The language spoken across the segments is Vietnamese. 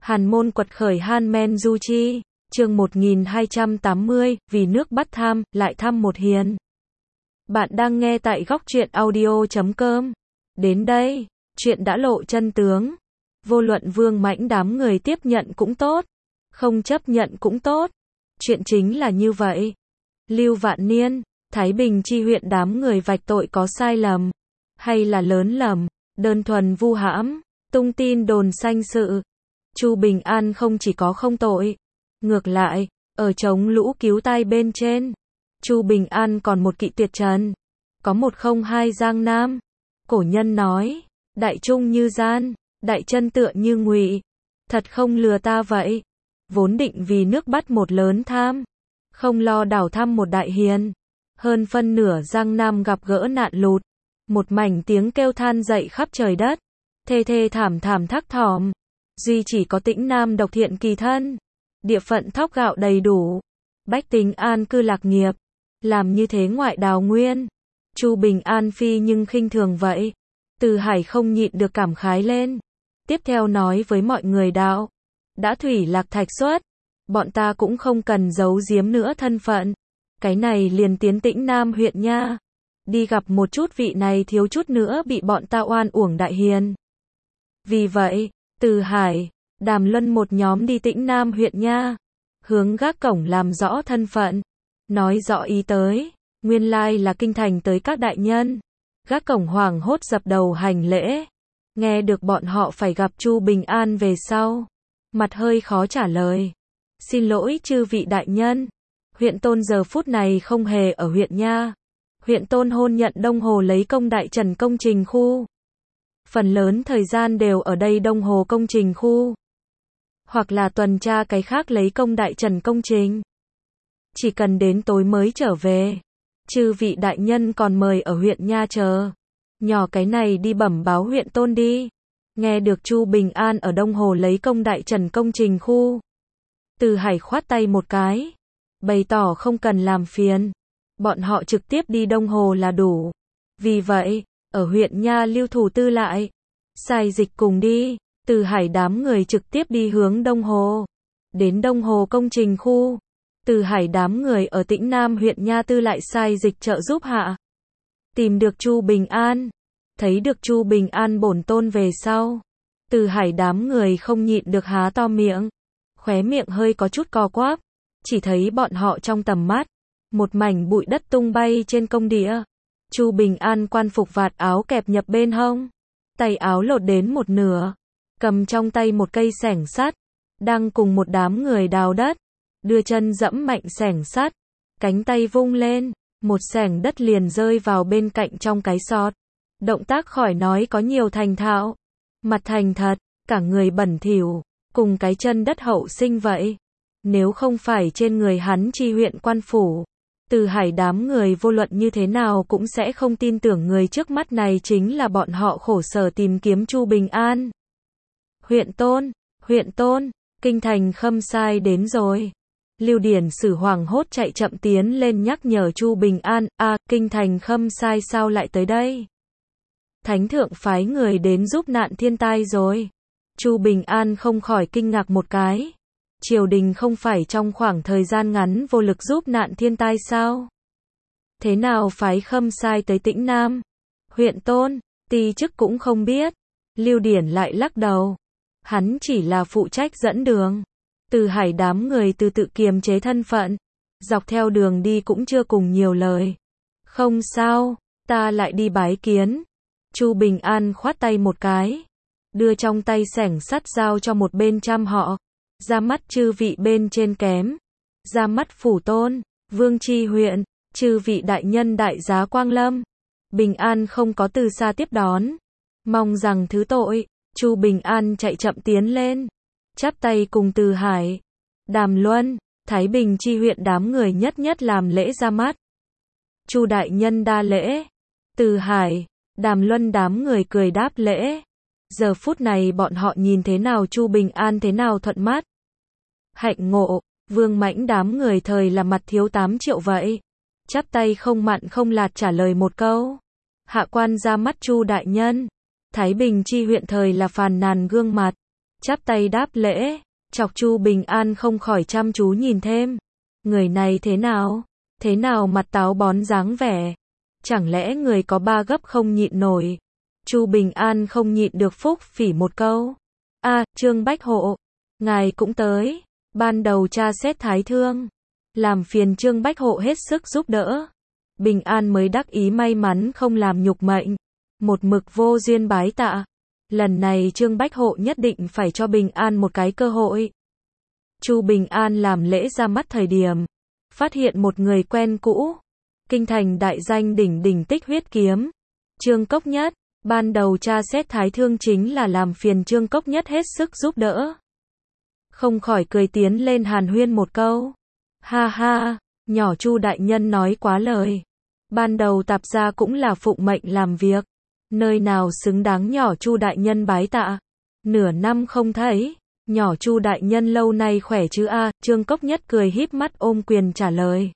Hàn môn quật khởi Han Men Du Chi, chương 1280, vì nước bắt tham, lại thăm một hiền. Bạn đang nghe tại góc truyện audio.com. Đến đây, chuyện đã lộ chân tướng. Vô luận Vương Mãnh đám người tiếp nhận cũng tốt, không chấp nhận cũng tốt. Chuyện chính là như vậy. Lưu Vạn Niên, Thái Bình chi huyện đám người vạch tội có sai lầm, hay là lớn lầm, đơn thuần vu hãm, tung tin đồn sanh sự. Chu Bình An không chỉ có không tội, ngược lại, ở chống lũ cứu tai bên trên, Chu Bình An còn một kỵ tuyệt trần, có 102 Giang Nam. Cổ nhân nói, đại trung như gian, đại chân tựa như ngụy, thật không lừa ta vậy. Vốn định vì nước bắt một lớn tham, không lo đảo thăm một đại hiền. Hơn phân nửa Giang Nam gặp gỡ nạn lụt, một mảnh tiếng kêu than dậy khắp trời đất, thê thê thảm thảm thắc thỏm. Duy chỉ có Tĩnh Nam độc thiện kỳ thân, địa phận thóc gạo đầy đủ, bách tính an cư lạc nghiệp, làm như thế ngoại đào nguyên. Chu Bình An phi nhưng khinh thường vậy. Từ Hải không nhịn được cảm khái lên. Tiếp theo nói với mọi người đạo, đã thủy lạc thạch xuất, bọn ta cũng không cần giấu giếm nữa thân phận. Cái này liền tiến Tĩnh Nam huyện nha, đi gặp một chút vị này thiếu chút nữa bị bọn ta oan uổng đại hiền. Vì vậy, Từ Hải, Đàm Luân một nhóm đi Tĩnh Nam huyện nha, hướng gác cổng làm rõ thân phận, nói rõ ý tới, nguyên lai là kinh thành tới các đại nhân. Gác cổng hoảng hốt dập đầu hành lễ, nghe được bọn họ phải gặp Chu Bình An về sau, mặt hơi khó trả lời. Xin lỗi chư vị đại nhân, huyện Tôn giờ phút này không hề ở huyện nha. Huyện Tôn hôn nhận Đông Hồ lấy công đại trần công trình khu. Phần lớn thời gian đều ở đây Đông Hồ công trình khu, hoặc là tuần tra cái khác lấy công đại trần công trình. Chỉ cần đến tối mới trở về. Chư vị đại nhân còn mời ở huyện nha chờ. Nhỏ cái này đi bẩm báo huyện Tôn đi. Nghe được Chu Bình An ở Đông Hồ lấy công đại trần công trình khu, Từ Hải khoát tay một cái, bày tỏ không cần làm phiền, bọn họ trực tiếp đi Đông Hồ là đủ. Vì vậy, ở huyện nha lưu thủ tư lại, sai dịch cùng đi. Từ Hải đám người trực tiếp đi hướng Đông Hồ. Đến Đông Hồ công trình khu, Từ Hải đám người ở Tĩnh Nam huyện nha tư lại sai dịch trợ giúp hạ, tìm được Chu Bình An. Thấy được Chu Bình An bổn tôn về sau, Từ Hải đám người không nhịn được há to miệng, khóe miệng hơi có chút co quắp. Chỉ thấy bọn họ trong tầm mắt, một mảnh bụi đất tung bay trên công địa. Chu Bình An quan phục vạt áo kẹp nhập bên hông, tay áo lột đến một nửa, cầm trong tay một cây xẻng sắt, đang cùng một đám người đào đất, đưa chân dẫm mạnh xẻng sắt, cánh tay vung lên, một xẻng đất liền rơi vào bên cạnh trong cái sọt. Động tác khỏi nói có nhiều thành thạo, mặt thành thật, cả người bẩn thỉu, cùng cái chân đất hậu sinh vậy. Nếu không phải trên người hắn chi huyện quan phủ, Từ Hải đám người vô luận như thế nào cũng sẽ không tin tưởng người trước mắt này chính là bọn họ khổ sở tìm kiếm Chu Bình An. Huyện Tôn, kinh thành Khâm sai đến rồi. Lưu Điển Sử hoảng hốt chạy chậm tiến lên nhắc nhở Chu Bình An, kinh thành Khâm sai sao lại tới đây? Thánh thượng phái người đến giúp nạn thiên tai rồi. Chu Bình An không khỏi kinh ngạc một cái. Triều đình không phải trong khoảng thời gian ngắn vô lực giúp nạn thiên tai sao? Thế nào phái Khâm sai tới Tĩnh Nam? Huyện Tôn, ti chức cũng không biết. Lưu Điển lại lắc đầu. Hắn chỉ là phụ trách dẫn đường. Từ Hải đám người từ tự kiềm chế thân phận, dọc theo đường đi cũng chưa cùng nhiều lời. Không sao, ta lại đi bái kiến. Chu Bình An khoát tay một cái, đưa trong tay xẻng sắt giao cho một bên trăm họ. Ra mắt chư vị bên trên kém, ra mắt phủ tôn, vương tri huyện, chư vị đại nhân đại giá quang lâm. Bình An không có từ xa tiếp đón, mong rằng thứ tội. Chu Bình An chạy chậm tiến lên, chắp tay cùng Từ Hải, Đàm Luân, Thái Bình chi huyện đám người nhất nhất làm lễ ra mắt. Chu đại nhân đa lễ. Từ Hải, Đàm Luân đám người cười đáp lễ. Giờ phút này bọn họ nhìn thế nào Chu Bình An thế nào thuận mắt. Hạnh ngộ, Vương Mãnh đám người thời là mặt thiếu 8 triệu vậy. Chắp tay không mặn không lạt trả lời một câu. Hạ quan ra mắt Chu đại nhân. Thái Bình chi huyện thời là phàn nàn gương mặt. chắp tay đáp lễ, chọc Chu Bình An không khỏi chăm chú nhìn thêm. Người này thế nào? Thế nào mặt táo bón dáng vẻ? Chẳng lẽ người có ba gấp không nhịn nổi? Chu Bình An không nhịn được phúc phỉ một câu. Trương Bách Hộ, ngài cũng tới. Ban đầu tra xét thái thương, làm phiền Trương Bách Hộ hết sức giúp đỡ. Bình An mới đắc ý may mắn không làm nhục mệnh, một mực vô duyên bái tạ. Lần này Trương Bách Hộ nhất định phải cho Bình An một cái cơ hội. Chu Bình An làm lễ ra mắt thời điểm, phát hiện một người quen cũ. Kinh thành đại danh đỉnh đỉnh Tích Huyết Kiếm, Trương Cốc Nhất. Ban đầu tra xét thái thương chính là làm phiền Trương Cốc Nhất hết sức giúp đỡ. Không khỏi cười tiến lên hàn huyên một câu. Ha ha, nhỏ Chu đại nhân nói quá lời. Ban đầu tạp gia cũng là phụng mệnh làm việc, nơi nào xứng đáng nhỏ Chu đại nhân bái tạ. Nửa năm không thấy, nhỏ Chu đại nhân lâu nay khỏe chứ a? Trương Cốc Nhất cười híp mắt ôm quyền trả lời.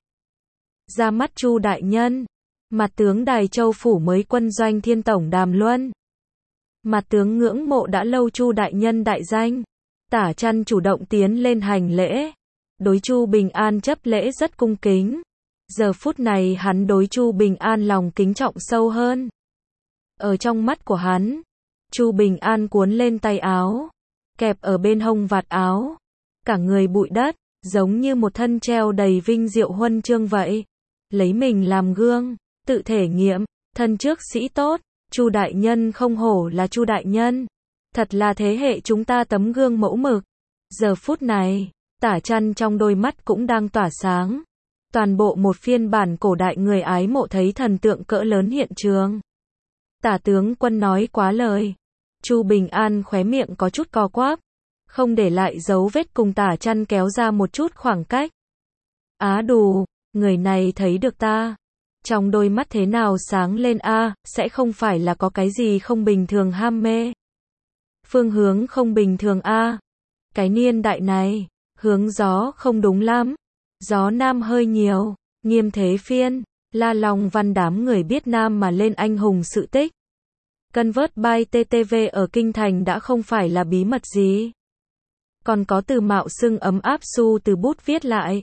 Ra mắt Chu đại nhân. Mặt tướng Đài Châu phủ mới quân doanh Thiên tổng Đàm Luân. Mặt tướng ngưỡng mộ đã lâu Chu đại nhân đại danh. Tả Chăn chủ động tiến lên hành lễ, đối Chu Bình An chấp lễ rất cung kính. Giờ phút này hắn đối Chu Bình An lòng kính trọng sâu hơn. Ở trong mắt của hắn, Chu Bình An cuốn lên tay áo, kẹp ở bên hông vạt áo, cả người bụi đất, giống như một thân treo đầy vinh diệu huân chương vậy. Lấy mình làm gương, tự thể nghiệm, thân trước sĩ tốt, Chu đại nhân không hổ là Chu đại nhân. Thật là thế hệ chúng ta tấm gương mẫu mực. Giờ phút này, Tả Chăn trong đôi mắt cũng đang tỏa sáng. Toàn bộ một phiên bản cổ đại người ái mộ thấy thần tượng cỡ lớn hiện trường. Tả tướng quân nói quá lời. Chu Bình An khóe miệng có chút co quắp, không để lại dấu vết cùng Tả Chăn kéo ra một chút khoảng cách. Đù, người này thấy được ta. Trong đôi mắt thế nào sáng lên sẽ không phải là có cái gì không bình thường ham mê. Phương hướng không bình thường Cái niên đại này, hướng gió không đúng lắm. Gió nam hơi nhiều, Nghiêm Thế Phiên, La Long Văn đám người biết nam mà lên anh hùng sự tích. Convert by TTV ở Kinh Thành đã không phải là bí mật gì. Còn có từ mạo xưng ấm áp su từ bút viết lại.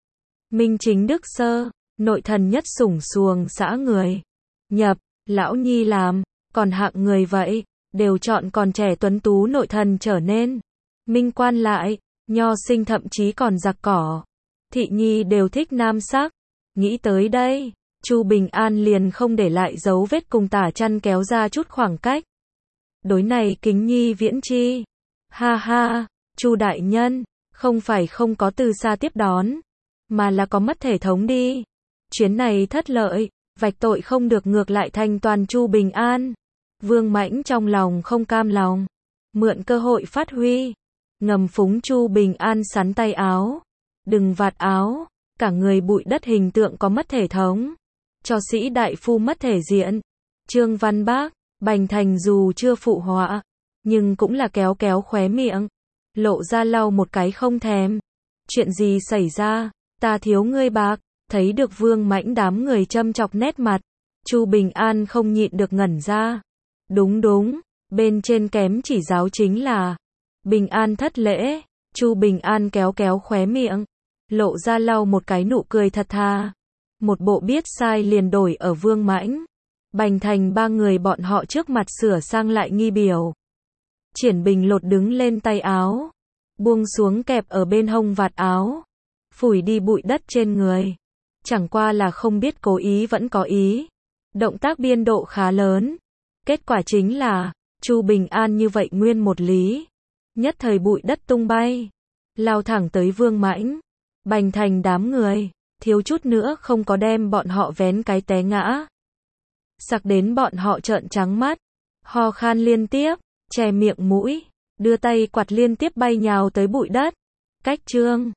Minh chính đức sơ, nội thần nhất sủng xuồng xã người. Nhập, lão nhi làm, còn hạng người vậy, đều chọn còn trẻ tuấn tú nội thần trở nên. Minh quan lại, nho sinh thậm chí còn giặc cỏ. Thị nhi đều thích nam sắc. Nghĩ tới đây, Chu Bình An liền không để lại dấu vết cùng Tả Chăn kéo ra chút khoảng cách. Đối này kính nhi viễn chi. Ha ha, Chu đại nhân, không phải không có từ xa tiếp đón, mà là có mất thể thống đi. Chuyến này thất lợi, vạch tội không được ngược lại thành toàn Chu Bình An. Vương Mãnh trong lòng không cam lòng, mượn cơ hội phát huy, ngầm phúng Chu Bình An sắn tay áo, đừng vạt áo, cả người bụi đất hình tượng có mất thể thống, cho sĩ đại phu mất thể diện. Trương Văn Bác, Bành Thành dù chưa phụ họa, nhưng cũng là kéo kéo khóe miệng, lộ ra lau một cái không thèm. Chuyện gì xảy ra, ta thiếu ngươi bạc. Thấy được Vương Mãnh đám người châm chọc nét mặt, Chu Bình An không nhịn được ngẩn ra. Đúng, bên trên kém chỉ giáo chính là Bình An thất lễ. Chu Bình An kéo kéo khóe miệng, lộ ra lau một cái nụ cười thật thà. Một bộ biết sai liền đổi ở Vương Mãnh, Bành Thành ba người bọn họ trước mặt sửa sang lại nghi biểu. Triển Bình lột đứng lên tay áo, buông xuống kẹp ở bên hông vạt áo, phủi đi bụi đất trên người. Chẳng qua là không biết cố ý vẫn có ý. Động tác biên độ khá lớn. Kết quả chính là, Chu Bình An như vậy nguyên một lý. Nhất thời bụi đất tung bay, lao thẳng tới Vương Mãnh, Bành Thành đám người, thiếu chút nữa không có đem bọn họ vén cái té ngã. Sặc đến bọn họ trợn trắng mắt, ho khan liên tiếp, che miệng mũi, đưa tay quạt liên tiếp bay nhào tới bụi đất. Cách Trương